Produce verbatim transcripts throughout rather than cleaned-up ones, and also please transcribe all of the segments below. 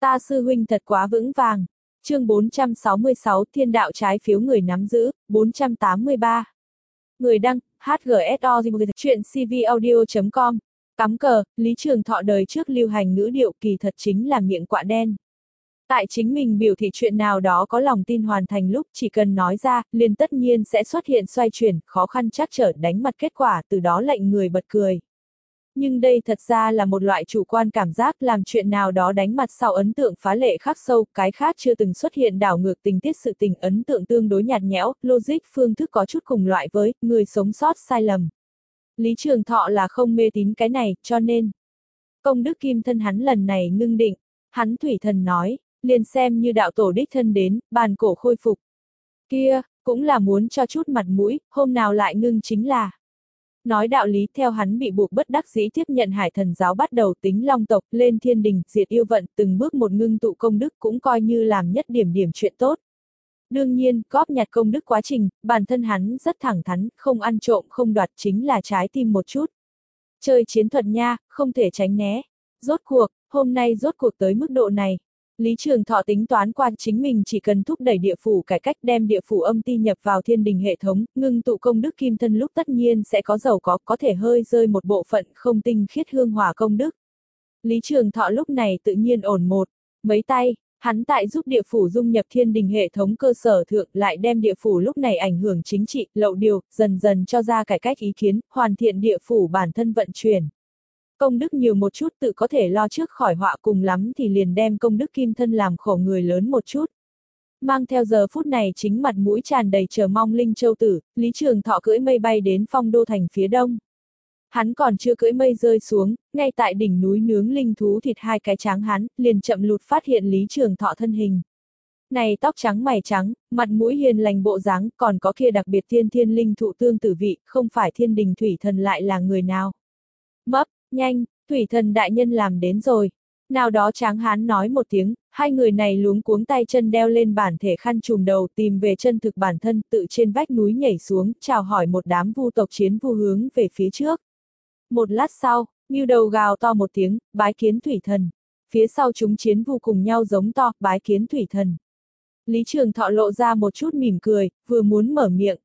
Ta sư huynh thật quá vững vàng. Chương bốn trăm sáu mươi sáu Thiên đạo trái phiếu người nắm giữ, bốn trăm tám mươi ba. Người đăng, hát giê ét o chuyện c v audio chấm com. Cắm cờ, Lý Trường Thọ đời trước lưu hành ngữ điệu kỳ thật chính là miệng quạ đen. Tại chính mình biểu thị chuyện nào đó có lòng tin hoàn thành lúc chỉ cần nói ra, liền tất nhiên sẽ xuất hiện xoay chuyển, khó khăn trắc trở đánh mặt kết quả, từ đó lệnh người bật cười. Nhưng đây thật ra là một loại chủ quan cảm giác làm chuyện nào đó đánh mặt sau ấn tượng phá lệ khắc sâu, cái khác chưa từng xuất hiện đảo ngược tình tiết sự tình ấn tượng tương đối nhạt nhẽo, logic phương thức có chút cùng loại với người sống sót sai lầm. Lý Trường Thọ là không mê tín cái này, cho nên công đức kim thân hắn lần này ngưng định, hắn thủy thần nói, liền xem như đạo tổ đích thân đến, bàn cổ khôi phục. Kia, cũng là muốn cho chút mặt mũi, hôm nào lại ngưng chính là. Nói đạo lý theo hắn bị buộc bất đắc dĩ tiếp nhận hải thần giáo bắt đầu tính long tộc, lên thiên đình, diệt yêu vận, từng bước một ngưng tụ công đức cũng coi như làm nhất điểm điểm chuyện tốt. Đương nhiên, góp nhặt công đức quá trình, bản thân hắn rất thẳng thắn, không ăn trộm không đoạt chính là trái tim một chút. Chơi chiến thuật nha, không thể tránh né. Rốt cuộc, hôm nay rốt cuộc tới mức độ này. Lý Trường Thọ tính toán qua chính mình chỉ cần thúc đẩy địa phủ cải cách đem địa phủ âm ti nhập vào thiên đình hệ thống, ngưng tụ công đức kim thân lúc tất nhiên sẽ có giàu có, có thể hơi rơi một bộ phận không tinh khiết hương hỏa công đức. Lý Trường Thọ lúc này tự nhiên ổn một, mấy tay, hắn tại giúp địa phủ dung nhập thiên đình hệ thống cơ sở thượng lại đem địa phủ lúc này ảnh hưởng chính trị, lậu điều, dần dần cho ra cải cách ý kiến, hoàn thiện địa phủ bản thân vận chuyển. Công đức nhiều một chút tự có thể lo trước khỏi họa cùng lắm thì liền đem công đức kim thân làm khổ người lớn một chút. Mang theo giờ phút này chính mặt mũi tràn đầy chờ mong Linh Châu Tử, Lý Trường Thọ cưỡi mây bay đến Phong Đô Thành phía đông. Hắn còn chưa cưỡi mây rơi xuống, ngay tại đỉnh núi nướng linh thú thịt hai cái tráng hắn, liền chậm lụt phát hiện Lý Trường Thọ thân hình. Này tóc trắng mày trắng, mặt mũi hiền lành bộ dáng, còn có kia đặc biệt thiên thiên linh thụ tương tử vị, không phải thiên đình thủy thần lại là người nào. Mấp, nhanh, thủy thần đại nhân làm đến rồi. Nào đó tráng hán nói một tiếng, hai người này luống cuống tay chân đeo lên bản thể khăn trùm đầu tìm về chân thực bản thân tự trên vách núi nhảy xuống, chào hỏi một đám vu tộc chiến vu hướng về phía trước. Một lát sau, Ngưu Đầu gào to một tiếng, bái kiến thủy thần. Phía sau chúng chiến vu cùng nhau giống to, bái kiến thủy thần. Lý Trường Thọ lộ ra một chút mỉm cười, vừa muốn mở miệng.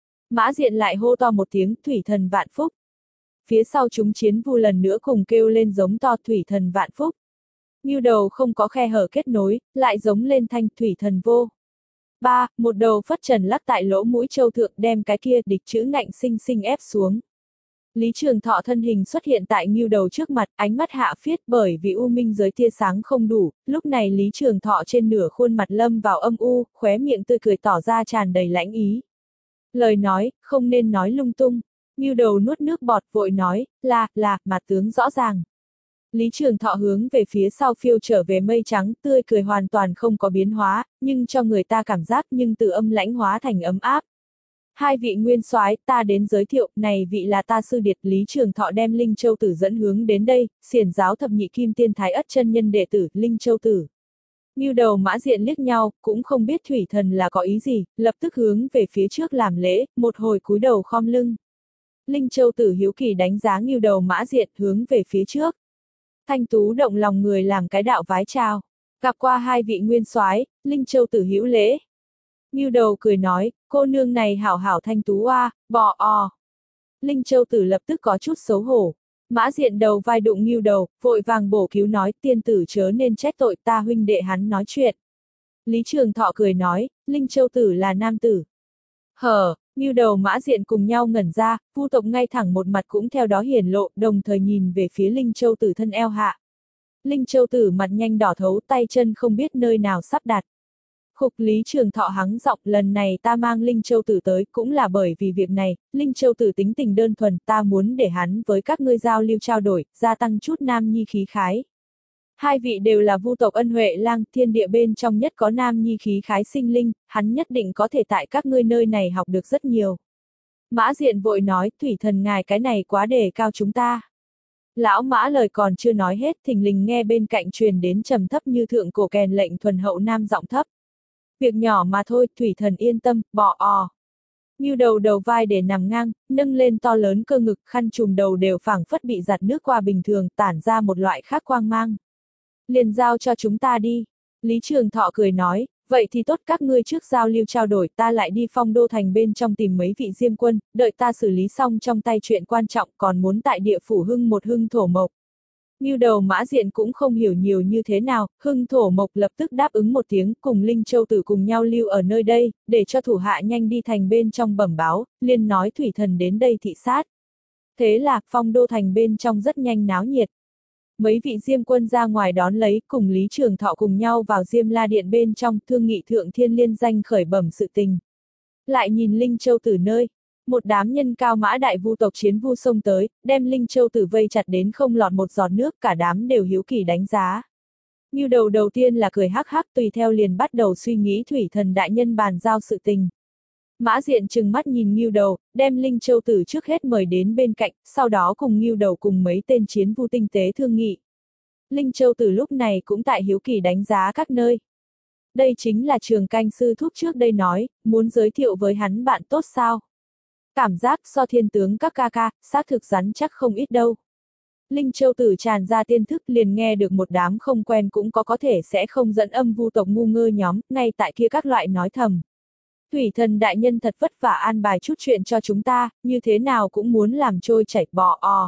Mã Diện lại hô to một tiếng, thủy thần vạn phúc. Phía sau chúng chiến vu lần nữa cùng kêu lên giống to thủy thần vạn phúc. Ngưu Đầu không có khe hở kết nối, lại giống lên thanh thủy thần vô. Ba, một đầu phất trần lắc tại lỗ mũi châu thượng đem cái kia địch chữ ngạnh sinh sinh ép xuống. Lý Trường Thọ thân hình xuất hiện tại Ngưu Đầu trước mặt, ánh mắt hạ phiết bởi vì u minh giới tia sáng không đủ, lúc này Lý Trường Thọ trên nửa khuôn mặt lâm vào âm u, khóe miệng tươi cười tỏ ra tràn đầy lãnh ý. Lời nói, không nên nói lung tung. Ngưu Đầu nuốt nước bọt vội nói, là, là, mặt tướng rõ ràng. Lý Trường Thọ hướng về phía sau phiêu trở về mây trắng, tươi cười hoàn toàn không có biến hóa, nhưng cho người ta cảm giác nhưng từ âm lãnh hóa thành ấm áp. Hai vị nguyên soái, ta đến giới thiệu, này vị là ta sư điệt. Lý Trường Thọ đem Linh Châu Tử dẫn hướng đến đây, xiển giáo thập nhị kim tiên thái ất chân nhân đệ tử, Linh Châu Tử. Ngưu Đầu Mã Diện liếc nhau, cũng không biết thủy thần là có ý gì, lập tức hướng về phía trước làm lễ, một hồi cúi đầu khom lưng. Linh Châu Tử hiếu kỳ đánh giá Ngưu Đầu Mã Diện hướng về phía trước. Thanh tú động lòng người làm cái đạo vái chào. Gặp qua hai vị nguyên soái, Linh Châu Tử hữu lễ. Ngưu Đầu cười nói, cô nương này hảo hảo thanh tú oa, bò o. Linh Châu Tử lập tức có chút xấu hổ. Mã Diện đầu vai đụng Ngưu Đầu, vội vàng bổ cứu nói, tiên tử chớ nên trách tội, ta huynh đệ hắn nói chuyện. Lý Trường Thọ cười nói, Linh Châu Tử là nam tử. Hờ, Ngưu Đầu Mã Diện cùng nhau ngẩn ra, vu tộc ngay thẳng một mặt cũng theo đó hiển lộ, đồng thời nhìn về phía Linh Châu Tử thân eo hạ. Linh Châu Tử mặt nhanh đỏ thấu, tay chân không biết nơi nào sắp đặt. Khục Lý Trường Thọ hắng giọng, lần này ta mang Linh Châu Tử tới cũng là bởi vì việc này, Linh Châu Tử tính tình đơn thuần, ta muốn để hắn với các ngươi giao lưu trao đổi, gia tăng chút nam nhi khí khái. Hai vị đều là vu tộc Ân Huệ Lang, thiên địa bên trong nhất có nam nhi khí khái sinh linh, hắn nhất định có thể tại các ngươi nơi này học được rất nhiều. Mã Diện vội nói, thủy thần ngài cái này quá đề cao chúng ta. Lão Mã lời còn chưa nói hết, thình lình nghe bên cạnh truyền đến trầm thấp như thượng cổ kèn lệnh thuần hậu nam giọng thấp. Việc nhỏ mà thôi, thủy thần yên tâm, bỏ o. Ngưu Đầu đầu vai để nằm ngang, nâng lên to lớn cơ ngực, khăn trùm đầu đều phảng phất bị giặt nước qua bình thường, tản ra một loại khác quang mang. liền giao cho chúng ta đi. Lý Trường Thọ cười nói, vậy thì tốt, các ngươi trước giao lưu trao đổi, ta lại đi Phong Đô Thành bên trong tìm mấy vị diêm quân, đợi ta xử lý xong trong tay chuyện quan trọng, còn muốn tại địa phủ hưng một hưng thổ mộc. Ngưu Đầu Mã Diện cũng không hiểu nhiều như thế nào, hưng thổ mộc lập tức đáp ứng một tiếng, cùng Linh Châu Tử cùng nhau lưu ở nơi đây, để cho thủ hạ nhanh đi thành bên trong bẩm báo, liền nói thủy thần đến đây thị sát. Thế là, Phong Đô Thành bên trong rất nhanh náo nhiệt. Mấy vị diêm quân ra ngoài đón lấy, cùng Lý Trường Thọ cùng nhau vào Diêm La Điện bên trong, thương nghị thượng thiên liên danh khởi bẩm sự tình. Lại nhìn Linh Châu Tử nơi, một đám nhân cao mã đại vu tộc chiến vu xông tới, đem Linh Châu Tử vây chặt đến không lọt một giọt nước, cả đám đều hiếu kỳ đánh giá. Ngưu Đầu đầu tiên là cười hắc hắc, tùy theo liền bắt đầu suy nghĩ thủy thần đại nhân bàn giao sự tình. Mã Diện trừng mắt nhìn Ngưu Đầu, đem Linh Châu Tử trước hết mời đến bên cạnh, sau đó cùng Ngưu Đầu cùng mấy tên chiến vu tinh tế thương nghị. Linh Châu Tử lúc này cũng tại hiếu kỳ đánh giá các nơi. Đây chính là Trường Canh sư thúc trước đây nói, muốn giới thiệu với hắn bạn tốt sao. Cảm giác so thiên tướng các ca ca, xác thực rắn chắc không ít đâu. Linh Châu Tử tràn ra tiên thức, liền nghe được một đám không quen cũng có có thể sẽ không dẫn âm vu tộc ngu ngơ nhóm, ngay tại kia các loại nói thầm. Thủy thần đại nhân thật vất vả an bài chút chuyện cho chúng ta, như thế nào cũng muốn làm trôi chảy bò o.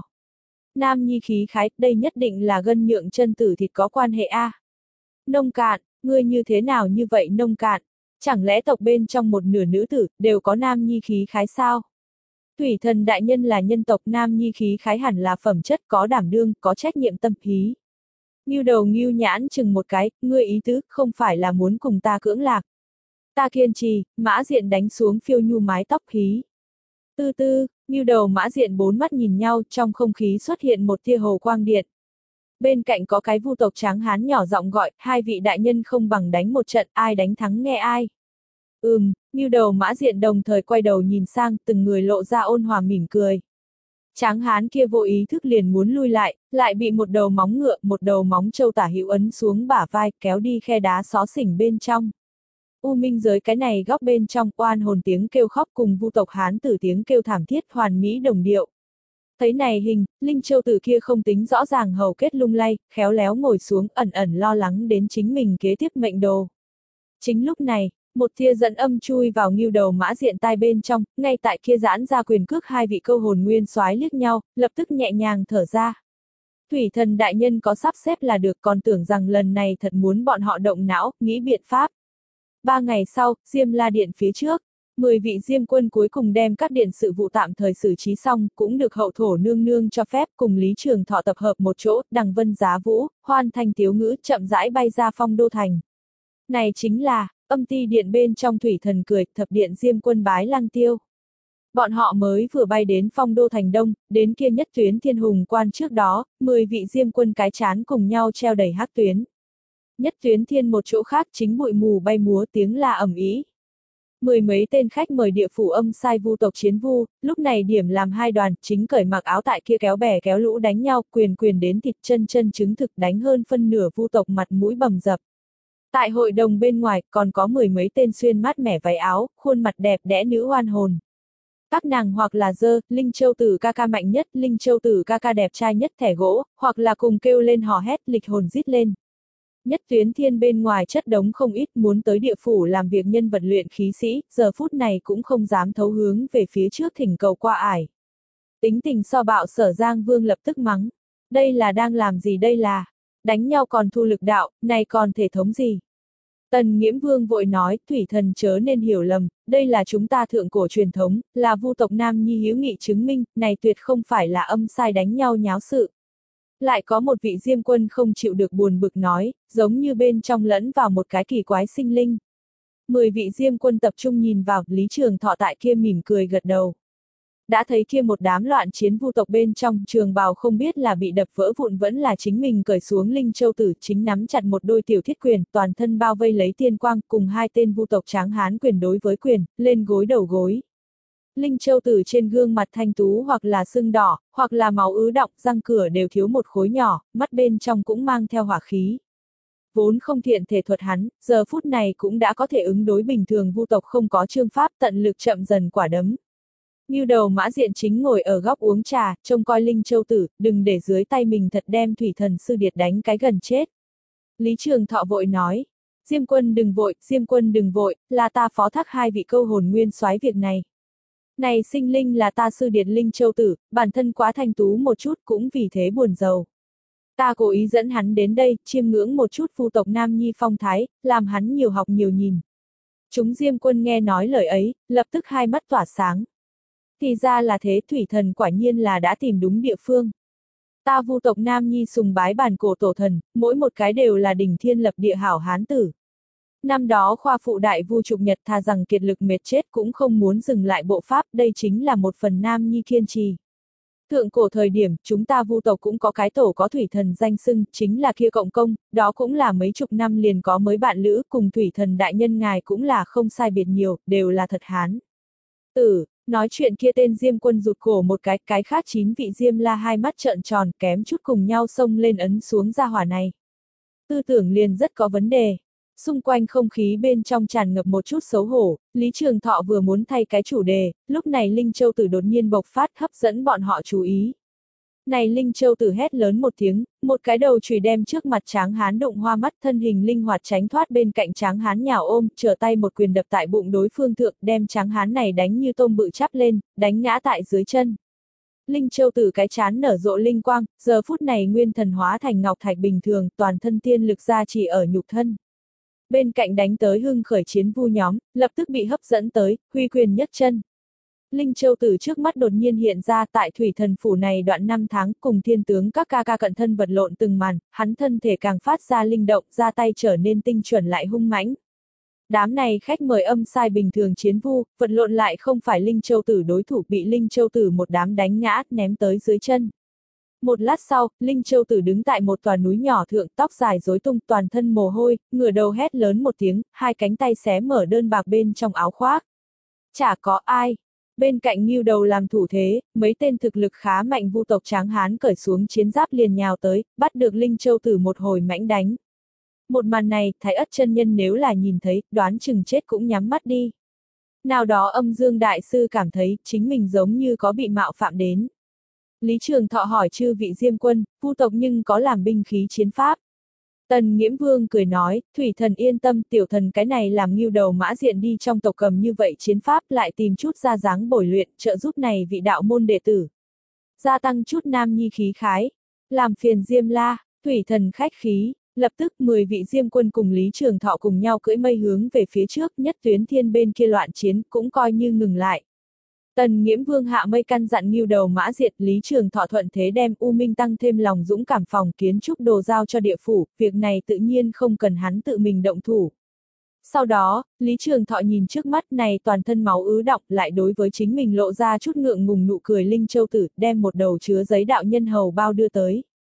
Nam nhi khí khái, đây nhất định là gân nhượng chân tử thịt có quan hệ a. À. Nông cạn, ngươi như thế nào như vậy nông cạn? Chẳng lẽ tộc bên trong một nửa nữ tử, đều có nam nhi khí khái sao? Thủy thần đại nhân là nhân tộc, nam nhi khí khái hẳn là phẩm chất, có đảm đương, có trách nhiệm tâm hí. Ngưu Đầu Ngưu nhãn chừng một cái, ngươi ý tứ, không phải là muốn cùng ta cưỡng lạc. Ta kiên trì, Mã Diện đánh xuống phiêu nhu mái tóc khí. Tư tư, Ngưu Đầu Mã Diện bốn mắt nhìn nhau, trong không khí xuất hiện một tia hồ quang điện. Bên cạnh có cái vu tộc tráng hán nhỏ giọng gọi, hai vị đại nhân không bằng đánh một trận, ai đánh thắng nghe ai. Ừm, Ngưu Đầu Mã Diện đồng thời quay đầu nhìn sang, từng người lộ ra ôn hòa mỉm cười. Tráng hán kia vô ý thức liền muốn lui lại, lại bị một đầu móng ngựa, một đầu móng trâu tả hữu ấn xuống bả vai, kéo đi khe đá xó xỉnh bên trong. U minh giới cái này góc bên trong, oan hồn tiếng kêu khóc cùng vu tộc hán tử tiếng kêu thảm thiết hoàn mỹ đồng điệu. Thấy này hình, Linh Châu Tử kia không tính rõ ràng hầu kết lung lay, khéo léo ngồi xuống, ẩn ẩn lo lắng đến chính mình kế tiếp mệnh đồ. Chính lúc này, một tia dẫn âm chui vào Ngưu Đầu Mã Diện tai bên trong, ngay tại kia giãn ra quyền cước, hai vị câu hồn nguyên soái liếc nhau, lập tức nhẹ nhàng thở ra. Thủy thần đại nhân có sắp xếp là được, còn tưởng rằng lần này thật muốn bọn họ động não, nghĩ biện pháp. Ba ngày sau, Diêm La Điện phía trước, mười vị diêm quân cuối cùng đem các điện sự vụ tạm thời xử trí xong, cũng được hậu thổ nương nương cho phép cùng Lý Trường Thọ tập hợp một chỗ, đằng vân giá vũ, hoan thanh tiếu ngữ, chậm rãi bay ra Phong Đô Thành. Này chính là, âm ti điện bên trong thủy thần cười, thập điện diêm quân bái lang tiêu. Bọn họ mới vừa bay đến Phong Đô Thành Đông, đến kia nhất tuyến thiên hùng quan trước đó, mười vị diêm quân cái chán cùng nhau treo đầy hắc tuyến. Nhất tuyến thiên một chỗ khác chính bụi mù bay múa tiếng la ầm ĩ. Mười mấy tên khách mời địa phủ âm sai vu tộc chiến vu, lúc này điểm làm hai đoàn, chính cởi mặc áo tại kia kéo bè kéo lũ đánh nhau, quyền quyền đến thịt chân chân chứng thực đánh hơn phân nửa vu tộc mặt mũi bầm dập. Tại hội đồng bên ngoài còn có mười mấy tên xuyên mát mẻ váy áo, khuôn mặt đẹp đẽ nữ oan hồn. Các nàng hoặc là dơ, Linh Châu Tử ca ca mạnh nhất, Linh Châu Tử ca ca đẹp trai nhất thẻ gỗ, hoặc là cùng kêu lên hò hét lịch hồn rít lên. Nhất tuyến thiên bên ngoài chất đống không ít, muốn tới địa phủ làm việc nhân vật luyện khí sĩ, giờ phút này cũng không dám thấu hướng về phía trước thỉnh cầu qua ải. Tính tình so bạo Sở Giang Vương lập tức mắng. Đây là đang làm gì đây là? Đánh nhau còn thu lực đạo, này còn thể thống gì? Tần Nghiễm Vương vội nói, thủy thần chớ nên hiểu lầm, đây là chúng ta thượng cổ truyền thống, là vu tộc Nam Nhi hiếu nghị chứng minh, này tuyệt không phải là âm sai đánh nhau nháo sự. Lại có một vị diêm quân không chịu được buồn bực nói, giống như bên trong lẫn vào một cái kỳ quái sinh linh. Mười vị diêm quân tập trung nhìn vào, Lý Trường Thọ tại kia mỉm cười gật đầu. Đã thấy kia một đám loạn chiến vu tộc bên trong, trường bào không biết là bị đập vỡ vụn vẫn là chính mình cởi xuống Linh Châu Tử, chính nắm chặt một đôi tiểu thiết quyền, toàn thân bao vây lấy tiên quang, cùng hai tên vu tộc tráng hán quyền đối với quyền, lên gối đầu gối. Linh Châu Tử trên gương mặt thanh tú hoặc là sưng đỏ, hoặc là máu ứ đọng, răng cửa đều thiếu một khối nhỏ, mắt bên trong cũng mang theo hỏa khí. Vốn không thiện thể thuật hắn, giờ phút này cũng đã có thể ứng đối bình thường vu tộc không có chương pháp, tận lực chậm dần quả đấm. Ngưu Đầu Mã Diện chính ngồi ở góc uống trà, trông coi Linh Châu Tử, đừng để dưới tay mình thật đem thủy thần sư điệt đánh cái gần chết. Lý Trường Thọ vội nói. Diêm Quân đừng vội, Diêm Quân đừng vội, là ta phó thác hai vị câu hồn nguyên soái việc này. Này sinh linh là ta sư điệt linh châu tử, bản thân quá thanh tú một chút cũng vì thế buồn giàu. Ta cố ý dẫn hắn đến đây, chiêm ngưỡng một chút phu tộc Nam Nhi phong thái, làm hắn nhiều học nhiều nhìn. Chúng Diêm Quân nghe nói lời ấy, lập tức hai mắt tỏa sáng. Thì ra là thế, thủy thần quả nhiên là đã tìm đúng địa phương. Ta vu tộc Nam Nhi sùng bái bản cổ tổ thần, mỗi một cái đều là đỉnh thiên lập địa hảo hán tử. Năm đó khoa phụ đại vu trục nhật thà rằng kiệt lực mệt chết cũng không muốn dừng lại bộ pháp, đây chính là một phần Nam Nhi kiên trì. Thượng cổ thời điểm, chúng ta vu tộc cũng có cái tổ có thủy thần danh xưng, chính là kia cộng công, đó cũng là mấy chục năm liền có mới bạn lữ, cùng thủy thần đại nhân ngài cũng là không sai biệt nhiều, đều là thật hán. Tử, nói chuyện kia tên Diêm Quân rụt cổ một cái, cái khác chín vị Diêm La hai mắt trợn tròn, kém chút cùng nhau xông lên ấn xuống gia hỏa này. Tư tưởng liền rất có vấn đề. Xung quanh không khí bên trong tràn ngập một chút xấu hổ, Lý Trường Thọ vừa muốn thay cái chủ đề, lúc này Linh Châu Tử đột nhiên bộc phát hấp dẫn bọn họ chú ý. Này Linh Châu Tử hét lớn một tiếng, một cái đầu chùy đem trước mặt Tráng Hán đụng hoa mắt, thân hình linh hoạt tránh thoát bên cạnh Tráng Hán nhào ôm, trở tay một quyền đập tại bụng đối phương thượng, đem Tráng Hán này đánh như tôm bự chắp lên, đánh ngã tại dưới chân. Linh Châu Tử cái chán nở rộ linh quang, giờ phút này nguyên thần hóa thành ngọc thạch bình thường, toàn thân tiên lực gia trì ở nhục thân. Bên cạnh đánh tới hưng khởi chiến vu nhóm, lập tức bị hấp dẫn tới, huy quyền nhất chân. Linh Châu Tử trước mắt đột nhiên hiện ra tại thủy thần phủ này đoạn năm tháng, cùng thiên tướng các ca ca cận thân vật lộn từng màn, hắn thân thể càng phát ra linh động, ra tay trở nên tinh chuẩn lại hung mãnh. Đám này khách mời âm sai bình thường chiến vu, vật lộn lại không phải Linh Châu Tử đối thủ, bị Linh Châu Tử một đám đánh ngã, ném tới dưới chân. Một lát sau, Linh Châu Tử đứng tại một tòa núi nhỏ thượng, tóc dài rối tung, toàn thân mồ hôi, ngửa đầu hét lớn một tiếng, hai cánh tay xé mở đơn bạc bên trong áo khoác. Chả có ai. Bên cạnh Ngưu Đầu làm thủ thế, mấy tên thực lực khá mạnh vu tộc Tráng Hán cởi xuống chiến giáp liền nhào tới, bắt được Linh Châu Tử một hồi mãnh đánh. Một màn này, Thái Ất chân nhân nếu là nhìn thấy, đoán chừng chết cũng nhắm mắt đi. Nào đó Âm Dương Đại Sư cảm thấy, chính mình giống như có bị mạo phạm đến. Lý Trường Thọ hỏi chư vị Diêm Quân, vu tộc nhưng có làm binh khí chiến pháp. Tần Nghiễm Vương cười nói, thủy thần yên tâm, tiểu thần cái này làm Ngưu Đầu mã diện đi trong tộc cầm như vậy chiến pháp, lại tìm chút ra dáng bồi luyện, trợ giúp này vị đạo môn đệ tử. Gia tăng chút nam nhi khí khái, làm phiền Diêm La, thủy thần khách khí, lập tức mười vị Diêm Quân cùng Lý Trường Thọ cùng nhau cưỡi mây hướng về phía trước, nhất tuyến thiên bên kia loạn chiến cũng coi như ngừng lại. Tần Nghiễm Vương hạ mây căn dặn Ngưu Đầu mã diệt, Lý Trường Thọ thuận thế đem U Minh tăng thêm lòng dũng cảm phòng kiến trúc đồ giao cho địa phủ, việc này tự nhiên không cần hắn tự mình động thủ. Sau đó, Lý Trường Thọ nhìn trước mắt này toàn thân máu ứ đọng, lại đối với chính mình lộ ra chút ngượng ngùng nụ cười Linh Châu Tử, đem một đầu chứa giấy đạo nhân hầu bao đưa tới.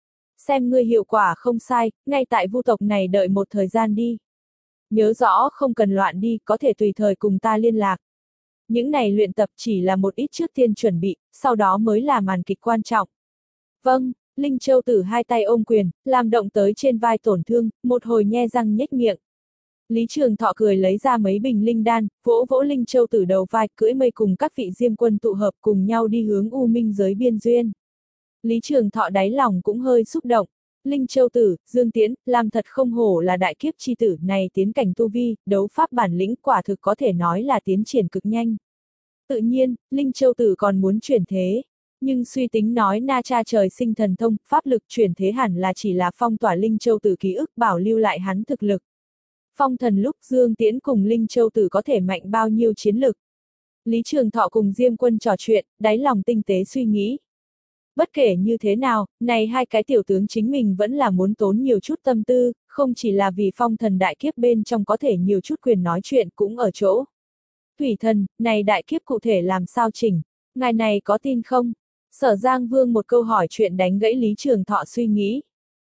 Xem ngươi hiệu quả không sai, ngay tại vu tộc này đợi một thời gian đi. Nhớ rõ không cần loạn đi, có thể tùy thời cùng ta liên lạc. Những này luyện tập chỉ là một ít trước tiên chuẩn bị, sau đó mới là màn kịch quan trọng. Vâng, Linh Châu Tử hai tay ôm quyền, làm động tới trên vai tổn thương, một hồi nhe răng nhếch miệng. Lý Trường Thọ cười lấy ra mấy bình linh đan, vỗ vỗ Linh Châu Tử đầu vai, cưỡi mây cùng các vị Diêm Quân tụ hợp cùng nhau đi hướng U Minh giới biên duyên. Lý Trường Thọ đáy lòng cũng hơi xúc động. Linh Châu Tử, Dương Tiễn, làm thật không hổ là đại kiếp chi tử, này tiến cảnh tu vi, đấu pháp bản lĩnh quả thực có thể nói là tiến triển cực nhanh. Tự nhiên, Linh Châu Tử còn muốn chuyển thế, nhưng suy tính nói na cha trời sinh thần thông, pháp lực chuyển thế hẳn là chỉ là phong tỏa Linh Châu Tử ký ức bảo lưu lại hắn thực lực. Phong thần lúc Dương Tiễn cùng Linh Châu Tử có thể mạnh bao nhiêu chiến lực. Lý Trường Thọ cùng Diêm Quân trò chuyện, đáy lòng tinh tế suy nghĩ. Bất kể như thế nào, này hai cái tiểu tướng chính mình vẫn là muốn tốn nhiều chút tâm tư, không chỉ là vì phong thần đại kiếp bên trong có thể nhiều chút quyền nói chuyện cũng ở chỗ. Thủy thần, này đại kiếp cụ thể làm sao chỉnh, ngài này có tin không? Sở Giang Vương một câu hỏi chuyện đánh gãy Lý Trường Thọ suy nghĩ.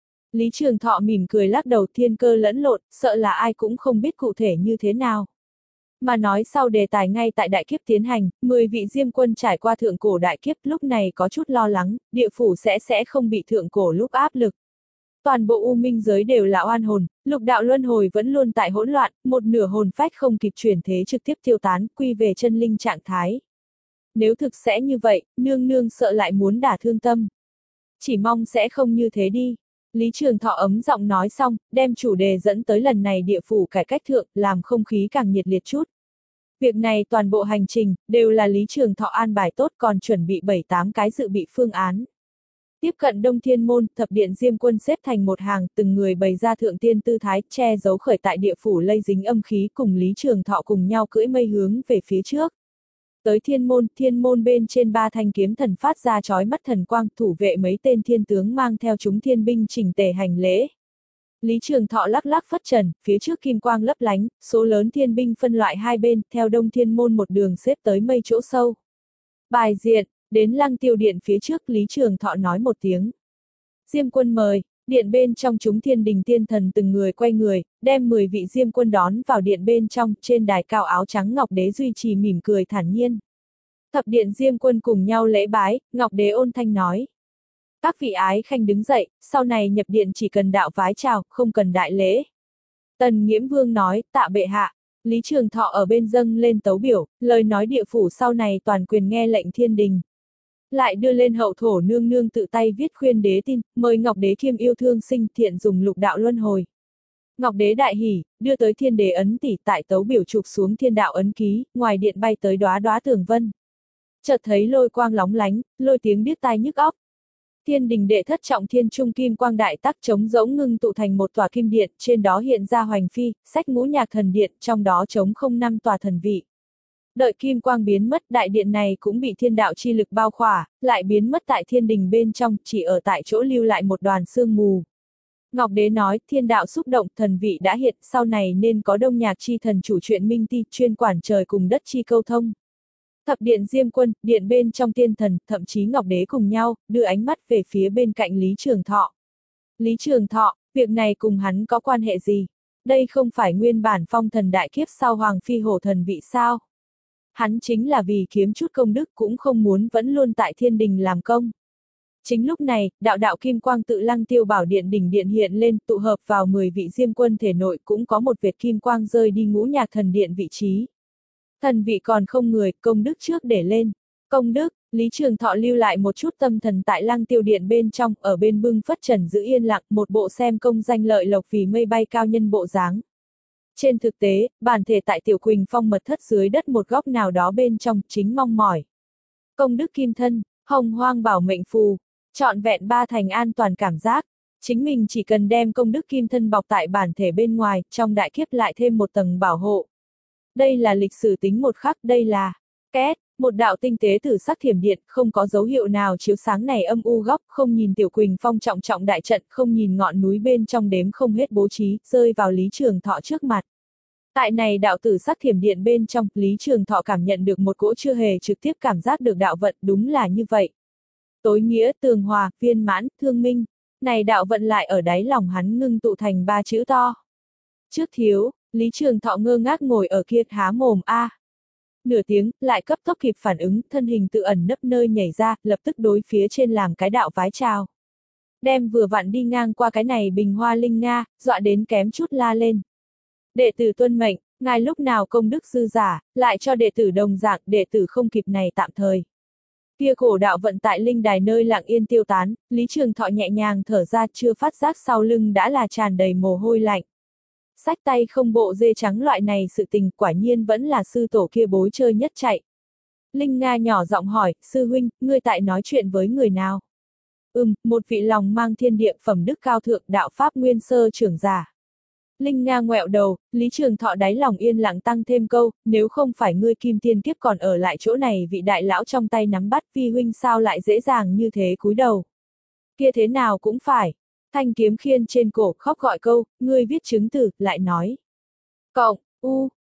Lý Trường Thọ mỉm cười lắc đầu, thiên cơ lẫn lộn, sợ là ai cũng không biết cụ thể như thế nào. Mà nói sau đề tài ngay tại đại kiếp tiến hành, mười vị Diêm Quân trải qua thượng cổ đại kiếp lúc này có chút lo lắng, địa phủ sẽ sẽ không bị thượng cổ lúc áp lực. Toàn bộ U Minh giới đều là oan hồn, lục đạo luân hồi vẫn luôn tại hỗn loạn, một nửa hồn phách không kịp chuyển thế trực tiếp tiêu tán, quy về chân linh trạng thái. Nếu thực sẽ như vậy, nương nương sợ lại muốn đả thương tâm. Chỉ mong sẽ không như thế đi. Lý Trường Thọ ấm giọng nói xong, đem chủ đề dẫn tới lần này địa phủ cải cách thượng, làm không khí càng nhiệt liệt chút. Việc này toàn bộ hành trình, đều là Lý Trường Thọ an bài tốt còn chuẩn bị bảy tám cái dự bị phương án. Tiếp cận Đông Thiên Môn, thập điện Diêm Quân xếp thành một hàng, từng người bày ra thượng tiên tư thái, che giấu khởi tại địa phủ lây dính âm khí cùng Lý Trường Thọ cùng nhau cưỡi mây hướng về phía trước. Tới Thiên Môn, Thiên Môn bên trên ba thanh kiếm thần phát ra chói mắt thần quang, thủ vệ mấy tên thiên tướng mang theo chúng thiên binh chỉnh tề hành lễ. Lý Trường Thọ lắc lắc phất trần, phía trước kim quang lấp lánh, số lớn thiên binh phân loại hai bên, theo Đông Thiên Môn một đường xếp tới mây chỗ sâu. Bài diện, đến Lăng Tiêu Điện phía trước, Lý Trường Thọ nói một tiếng. Diêm Quân mời, điện bên trong chúng thiên đình tiên thần từng người quay người, đem mười vị Diêm Quân đón vào điện bên trong, trên đài cao áo trắng Ngọc Đế duy trì mỉm cười thản nhiên. Thập điện Diêm Quân cùng nhau lễ bái, Ngọc Đế ôn thanh nói. Các vị ái khanh đứng dậy, sau này nhập điện chỉ cần đạo vái chào, không cần đại lễ. Tần Nghiễm Vương nói, tạ bệ hạ. Lý Trường Thọ ở bên dâng lên tấu biểu, lời nói địa phủ sau này toàn quyền nghe lệnh thiên đình. Lại đưa lên hậu thổ nương nương tự tay viết khuyên đế tin, mời Ngọc Đế kiêm yêu thương sinh thiện dùng lục đạo luân hồi. Ngọc Đế đại hỉ, đưa tới thiên đế ấn tỷ tại tấu biểu chụp xuống thiên đạo ấn ký, ngoài điện bay tới đóa đóa tường vân. Chợt thấy lôi quang lóng lánh, lôi tiếng điếc tai nhức óc. Thiên đình đệ thất trọng thiên trung kim quang đại tắc trống rỗng ngưng tụ thành một tòa kim điện, trên đó hiện ra hoành phi, sách ngũ nhạc thần điện, trong đó trống không năm tòa thần vị. Đợi kim quang biến mất, đại điện này cũng bị thiên đạo chi lực bao khỏa, lại biến mất tại thiên đình bên trong, chỉ ở tại chỗ lưu lại một đoàn sương mù. Ngọc Đế nói, thiên đạo xúc động, thần vị đã hiện, sau này nên có đông nhạc chi thần chủ chuyện minh ti, chuyên quản trời cùng đất chi câu thông. Thập điện Diêm Quân, điện bên trong tiên thần, thậm chí Ngọc Đế cùng nhau, đưa ánh mắt về phía bên cạnh Lý Trường Thọ. Lý Trường Thọ, việc này cùng hắn có quan hệ gì? Đây không phải nguyên bản phong thần đại kiếp sau Hoàng Phi Hổ thần vị sao? Hắn chính là vì kiếm chút công đức cũng không muốn vẫn luôn tại thiên đình làm công. Chính lúc này, đạo đạo kim quang tự Lăng Tiêu Bảo Điện đỉnh điện hiện lên, tụ hợp vào mười vị Diêm Quân thể nội, cũng có một vệt kim quang rơi đi ngũ nhạc thần điện vị trí. Thần vị còn không người, công đức trước để lên. Công đức, Lý Trường Thọ lưu lại một chút tâm thần tại Lăng Tiêu Điện bên trong, ở bên bưng phất trần giữ yên lặng, một bộ xem công danh lợi lộc vì mây bay cao nhân bộ dáng. Trên thực tế, bản thể tại Tiểu Quỳnh Phong mật thất dưới đất một góc nào đó bên trong, chính mong mỏi. Công đức kim thân, hồng hoang bảo mệnh phù, trọn vẹn ba thành an toàn cảm giác. Chính mình chỉ cần đem công đức kim thân bọc tại bản thể bên ngoài, trong đại kiếp lại thêm một tầng bảo hộ. Đây là lịch sử tính một khắc, đây là két, một đạo tinh tế tử sắc thiểm điện, không có dấu hiệu nào chiếu sáng này âm u góc, không nhìn Tiểu Quỳnh Phong trọng trọng đại trận, không nhìn ngọn núi bên trong đếm không hết bố trí, rơi vào Lý Trường Thọ trước mặt. Tại này đạo tử sắc thiểm điện bên trong, Lý Trường Thọ cảm nhận được một cỗ chưa hề trực tiếp cảm giác được đạo vận, đúng là như vậy. Tối nghĩa, tường hòa, viên mãn, thương minh. Này đạo vận lại ở đáy lòng hắn ngưng tụ thành ba chữ to. Trước thiếu, Lý Trường Thọ ngơ ngác ngồi ở kia há mồm a. À. Nửa tiếng, lại cấp tốc kịp phản ứng, thân hình tự ẩn nấp nơi nhảy ra, lập tức đối phía trên làm cái đạo vái chào. Đem vừa vặn đi ngang qua cái này bình hoa linh nga, dọa đến kém chút la lên. Đệ tử tuân mệnh, ngài lúc nào công đức dư giả, lại cho đệ tử đồng dạng, đệ tử không kịp này tạm thời. Kia cổ đạo vận tại linh đài nơi lặng yên tiêu tán, Lý Trường Thọ nhẹ nhàng thở ra, chưa phát giác sau lưng đã là tràn đầy mồ hôi lạnh. Sách tay không bộ dê trắng loại này sự tình, quả nhiên vẫn là sư tổ kia bối chơi nhất chạy. Linh Nga nhỏ giọng hỏi, sư huynh, ngươi tại nói chuyện với người nào? Ừm, một vị lòng mang thiên địa phẩm đức cao thượng đạo pháp nguyên sơ trưởng giả. Linh Nga ngoẹo đầu, Lý Trường Thọ đáy lòng yên lặng tăng thêm câu, nếu không phải ngươi kim tiên kiếp còn ở lại chỗ này vị đại lão trong tay nắm bắt, vi huynh sao lại dễ dàng như thế cúi đầu. Kia thế nào cũng phải. Thanh kiếm khiên trên cổ khóc gọi câu, ngươi viết chứng từ, lại nói. Cộng, u,